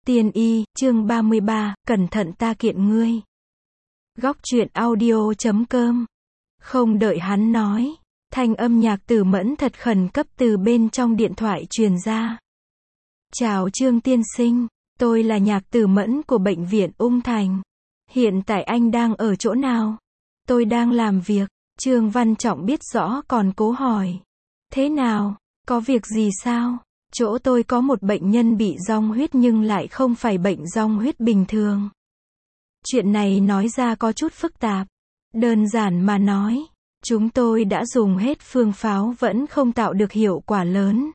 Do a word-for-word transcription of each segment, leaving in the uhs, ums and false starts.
Tiên y, chương ba mươi ba, cẩn thận ta kiện ngươi. Góc truyện audio chấm com. Không đợi hắn nói, thanh âm Nhạc Tử Mẫn thật khẩn cấp từ bên trong điện thoại truyền ra. Chào Trương tiên sinh, tôi là Nhạc Tử Mẫn của bệnh viện Ung Thành. Hiện tại anh đang ở chỗ nào? Tôi đang làm việc. Trương Văn Trọng biết rõ còn cố hỏi. Thế nào? Có việc gì sao? Chỗ tôi có một bệnh nhân bị dong huyết nhưng lại không phải bệnh dong huyết bình thường. Chuyện này nói ra có chút phức tạp. Đơn giản mà nói, chúng tôi đã dùng hết phương pháo vẫn không tạo được hiệu quả lớn.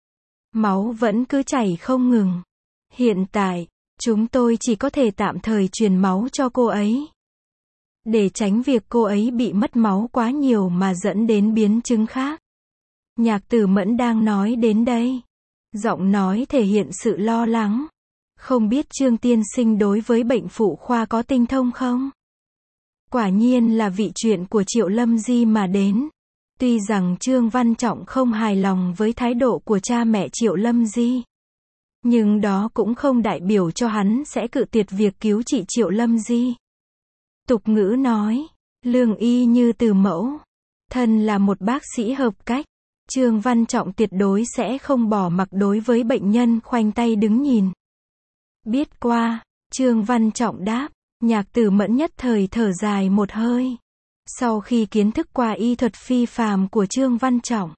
Máu vẫn cứ chảy không ngừng. Hiện tại, chúng tôi chỉ có thể tạm thời truyền máu cho cô ấy. Để tránh việc cô ấy bị mất máu quá nhiều mà dẫn đến biến chứng khác. Nhạc Tử Mẫn đang nói đến đây. Giọng nói thể hiện sự lo lắng. Không biết Trương tiên sinh đối với bệnh phụ khoa có tinh thông không? Quả nhiên là vị chuyện của Triệu Lâm Di mà đến. Tuy rằng Trương Văn Trọng không hài lòng với thái độ của cha mẹ Triệu Lâm Di. Nhưng đó cũng không đại biểu cho hắn sẽ cự tuyệt việc cứu trị Triệu Lâm Di. Tục ngữ nói, lương y như từ mẫu. Thân là một bác sĩ hợp cách. Trương Văn Trọng tuyệt đối sẽ không bỏ mặc đối với bệnh nhân khoanh tay đứng nhìn. Biết qua, Trương Văn Trọng đáp, Nhạc Tử Mẫn nhất thời thở dài một hơi. Sau khi kiến thức qua y thuật phi phàm của Trương Văn Trọng,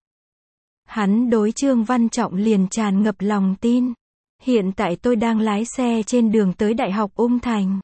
hắn đối Trương Văn Trọng liền tràn ngập lòng tin. Hiện tại tôi đang lái xe trên đường tới Đại học Ung Thành.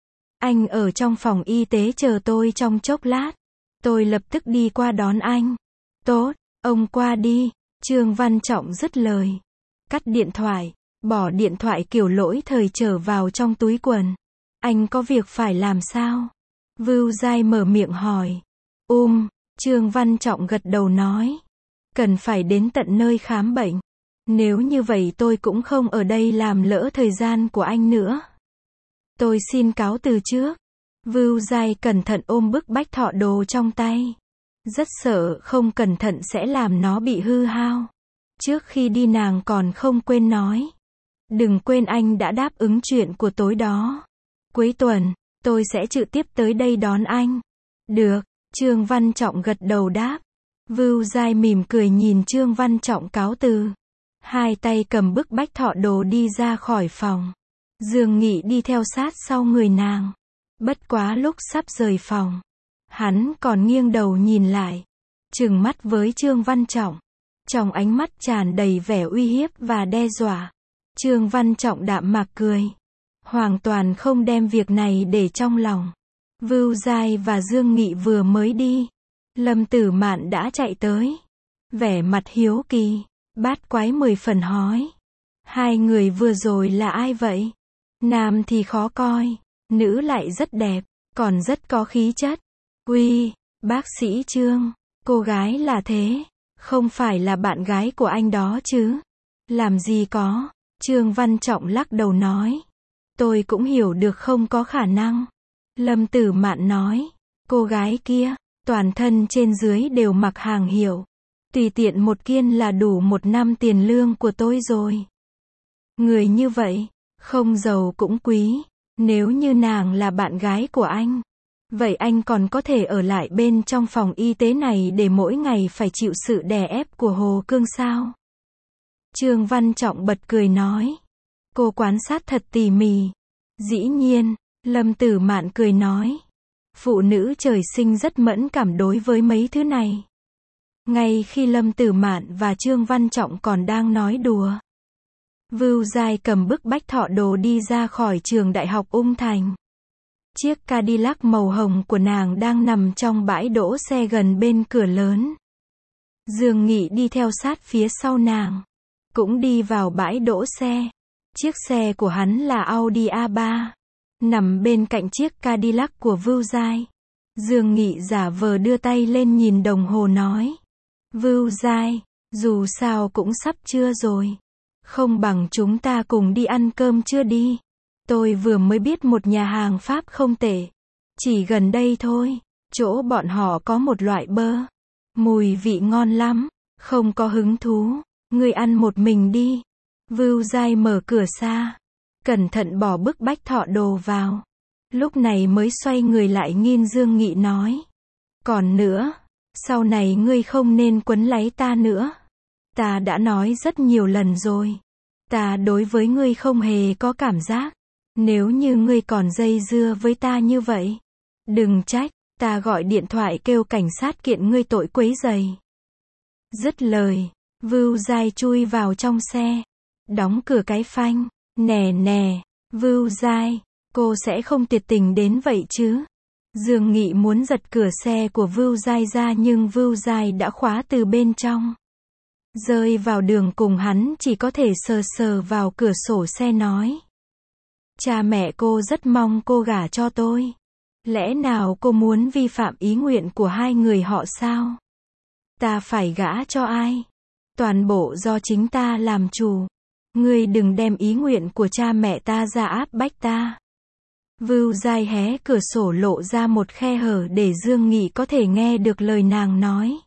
Anh ở trong phòng y tế chờ tôi trong chốc lát. Tôi lập tức đi qua đón anh. Tốt. Ông qua đi, Trương Văn Trọng dứt lời. Cắt điện thoại, bỏ điện thoại kiểu lỗi thời trở vào trong túi quần. Anh có việc phải làm sao? Vưu Giai mở miệng hỏi. Um, Trương Văn Trọng gật đầu nói. Cần phải đến tận nơi khám bệnh. Nếu như vậy tôi cũng không ở đây làm lỡ thời gian của anh nữa. Tôi xin cáo từ trước. Vưu Giai cẩn thận ôm bức bách thọ đồ trong tay. Rất sợ không cẩn thận sẽ làm nó bị hư hao. Trước khi đi nàng còn không quên nói. Đừng quên anh đã đáp ứng chuyện của tối đó. Cuối tuần, tôi sẽ trực tiếp tới đây đón anh. Được, Trương Văn Trọng gật đầu đáp. Vưu Giai mỉm cười nhìn Trương Văn Trọng cáo từ. Hai tay cầm bức bách thọ đồ đi ra khỏi phòng. Dương Nghị đi theo sát sau người nàng. Bất quá lúc sắp rời phòng, hắn còn nghiêng đầu nhìn lại, trừng mắt với Trương Văn Trọng. Trong ánh mắt tràn đầy vẻ uy hiếp và đe dọa. Trương Văn Trọng đạm mạc cười. Hoàn toàn không đem việc này để trong lòng. Vưu Giai và Dương Nghị vừa mới đi. Lâm Tử Mạn đã chạy tới. Vẻ mặt hiếu kỳ, bát quái mười phần hỏi. Hai người vừa rồi là ai vậy? Nam thì khó coi, nữ lại rất đẹp, còn rất có khí chất. Uy, bác sĩ Trương, cô gái là thế, không phải là bạn gái của anh đó chứ? Làm gì có, Trương Văn Trọng lắc đầu nói. Tôi cũng hiểu được không có khả năng. Lâm Tử Mạn nói, cô gái kia, toàn thân trên dưới đều mặc hàng hiệu. Tùy tiện một kiên là đủ một năm tiền lương của tôi rồi. Người như vậy, không giàu cũng quý. Nếu như nàng là bạn gái của anh, vậy anh còn có thể ở lại bên trong phòng y tế này để mỗi ngày phải chịu sự đè ép của Hồ Cương sao? Trương Văn Trọng bật cười nói. Cô quan sát thật tỉ mỉ. Dĩ nhiên, Lâm Tử Mạn cười nói. Phụ nữ trời sinh rất mẫn cảm đối với mấy thứ này. Ngay khi Lâm Tử Mạn và Trương Văn Trọng còn đang nói đùa, Vưu Giai cầm bức bách thọ đồ đi ra khỏi trường Đại học Ung Thành. Chiếc Cadillac màu hồng của nàng đang nằm trong bãi đỗ xe gần bên cửa lớn. Dương Nghị đi theo sát phía sau nàng, cũng đi vào bãi đỗ xe. Chiếc xe của hắn là Audi a ba, nằm bên cạnh chiếc Cadillac của Vưu Giai. Dương Nghị giả vờ đưa tay lên nhìn đồng hồ nói. Vưu Giai, dù sao cũng sắp trưa rồi. Không bằng chúng ta cùng đi ăn cơm trưa đi. Tôi vừa mới biết một nhà hàng Pháp không tệ. Chỉ gần đây thôi. Chỗ bọn họ có một loại bơ. Mùi vị ngon lắm. Không có hứng thú. Ngươi ăn một mình đi. Vưu Giai mở cửa xa. cẩn thận bỏ bức bách thọ đồ vào. Lúc này mới xoay người lại nhìn Dương Nghị nói. Còn nữa, sau này ngươi không nên quấn lấy ta nữa. Ta đã nói rất nhiều lần rồi. Ta đối với ngươi không hề có cảm giác. Nếu như ngươi còn dây dưa với ta như vậy, đừng trách, ta gọi điện thoại kêu cảnh sát kiện ngươi tội quấy rầy. Dứt lời, Vưu Giai chui vào trong xe, đóng cửa cái phanh. Nè nè, Vưu Giai, cô sẽ không tuyệt tình đến vậy chứ? Dương Nghị muốn giật cửa xe của Vưu Giai ra nhưng Vưu Giai đã khóa từ bên trong. Rơi vào đường cùng hắn chỉ có thể sờ sờ vào cửa sổ xe nói. Cha mẹ cô rất mong cô gả cho tôi. Lẽ nào cô muốn vi phạm ý nguyện của hai người họ sao? Ta phải gả cho ai? Toàn bộ do chính ta làm chủ. Ngươi đừng đem ý nguyện của cha mẹ ta ra áp bách ta. Vưu Giai hé cửa sổ lộ ra một khe hở để Dương Nghị có thể nghe được lời nàng nói.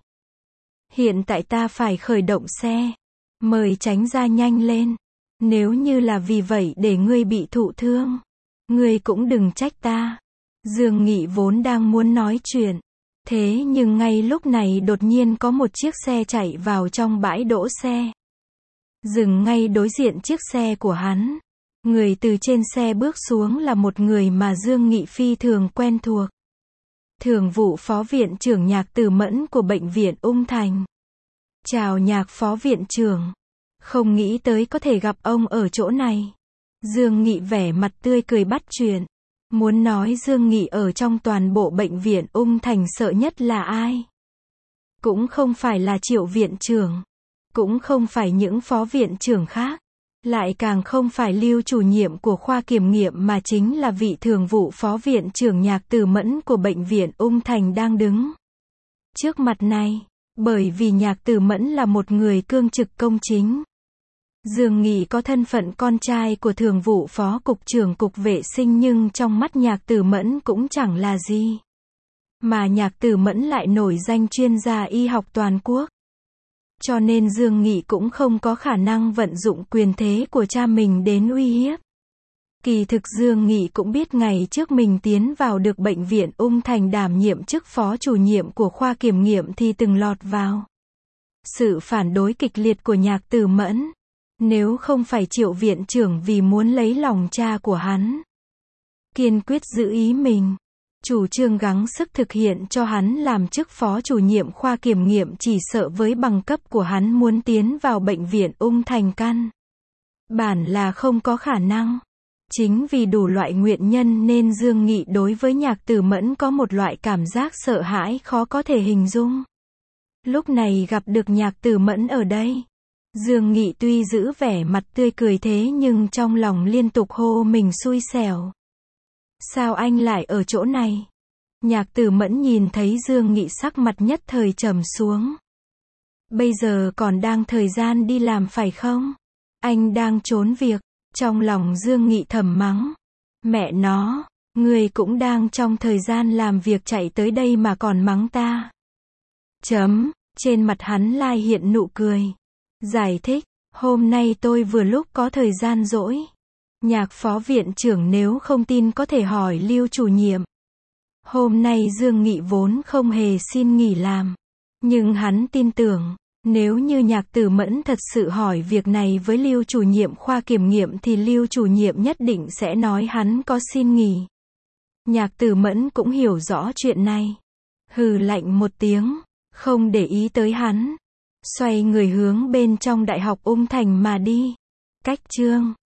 Hiện tại ta phải khởi động xe. Mời tránh ra nhanh lên. Nếu như là vì vậy để ngươi bị thụ thương, ngươi cũng đừng trách ta. Dương Nghị vốn đang muốn nói chuyện. Thế nhưng ngay lúc này đột nhiên có một chiếc xe chạy vào trong bãi đỗ xe. Dừng ngay đối diện chiếc xe của hắn. Người từ trên xe bước xuống là một người mà Dương Nghị phi thường quen thuộc. Thường vụ phó viện trưởng Nhạc Tử Mẫn của bệnh viện Ung Thành. Chào Nhạc phó viện trưởng. Không nghĩ tới có thể gặp ông ở chỗ này. Dương Nghị vẻ mặt tươi cười bắt chuyện. Muốn nói Dương Nghị ở trong toàn bộ bệnh viện Ung Thành sợ nhất là ai? Cũng không phải là Triệu viện trưởng. Cũng không phải những phó viện trưởng khác. Lại càng không phải Lưu chủ nhiệm của khoa kiểm nghiệm mà chính là vị thường vụ phó viện trưởng Nhạc Tử Mẫn của bệnh viện Ung Thành đang đứng trước mặt này. Bởi vì Nhạc Tử Mẫn là một người cương trực công chính. Dương Nghị có thân phận con trai của thường vụ phó cục trưởng cục vệ sinh nhưng trong mắt Nhạc Tử Mẫn cũng chẳng là gì. Mà Nhạc Tử Mẫn lại nổi danh chuyên gia y học toàn quốc. Cho nên Dương Nghị cũng không có khả năng vận dụng quyền thế của cha mình đến uy hiếp. Kỳ thực Dương Nghị cũng biết ngày trước mình tiến vào được bệnh viện Ung Thành đảm nhiệm chức phó chủ nhiệm của khoa kiểm nghiệm thì từng lọt vào sự phản đối kịch liệt của Nhạc Tử Mẫn. Nếu không phải Triệu viện trưởng vì muốn lấy lòng cha của hắn, kiên quyết giữ ý mình, chủ trương gắng sức thực hiện cho hắn làm chức phó chủ nhiệm khoa kiểm nghiệm, chỉ sợ với bằng cấp của hắn muốn tiến vào bệnh viện Ung Thành căn bản là không có khả năng. Chính vì đủ loại nguyên nhân nên Dương Nghị đối với Nhạc Tử Mẫn có một loại cảm giác sợ hãi khó có thể hình dung. Lúc này gặp được Nhạc Tử Mẫn ở đây, Dương Nghị tuy giữ vẻ mặt tươi cười thế nhưng trong lòng liên tục hô mình xui xẻo. Sao anh lại ở chỗ này? Nhạc Tử Mẫn nhìn thấy Dương Nghị sắc mặt nhất thời trầm xuống. Bây giờ còn đang thời gian đi làm phải không? Anh đang trốn việc. Trong lòng Dương Nghị thầm mắng. Mẹ nó, người cũng đang trong thời gian làm việc chạy tới đây mà còn mắng ta. Chấm, trên mặt hắn lai hiện nụ cười. Giải thích, hôm nay tôi vừa lúc có thời gian rỗi. Nhạc phó viện trưởng nếu không tin có thể hỏi Lưu chủ nhiệm. Hôm nay Dương Nghị vốn không hề xin nghỉ làm. Nhưng hắn tin tưởng, nếu như Nhạc Tử Mẫn thật sự hỏi việc này với Lưu chủ nhiệm khoa kiểm nghiệm thì Lưu chủ nhiệm nhất định sẽ nói hắn có xin nghỉ. Nhạc Tử Mẫn cũng hiểu rõ chuyện này. Hừ lạnh một tiếng, không để ý tới hắn. Xoay người hướng bên trong Đại học Ung Thành mà đi. Cách chương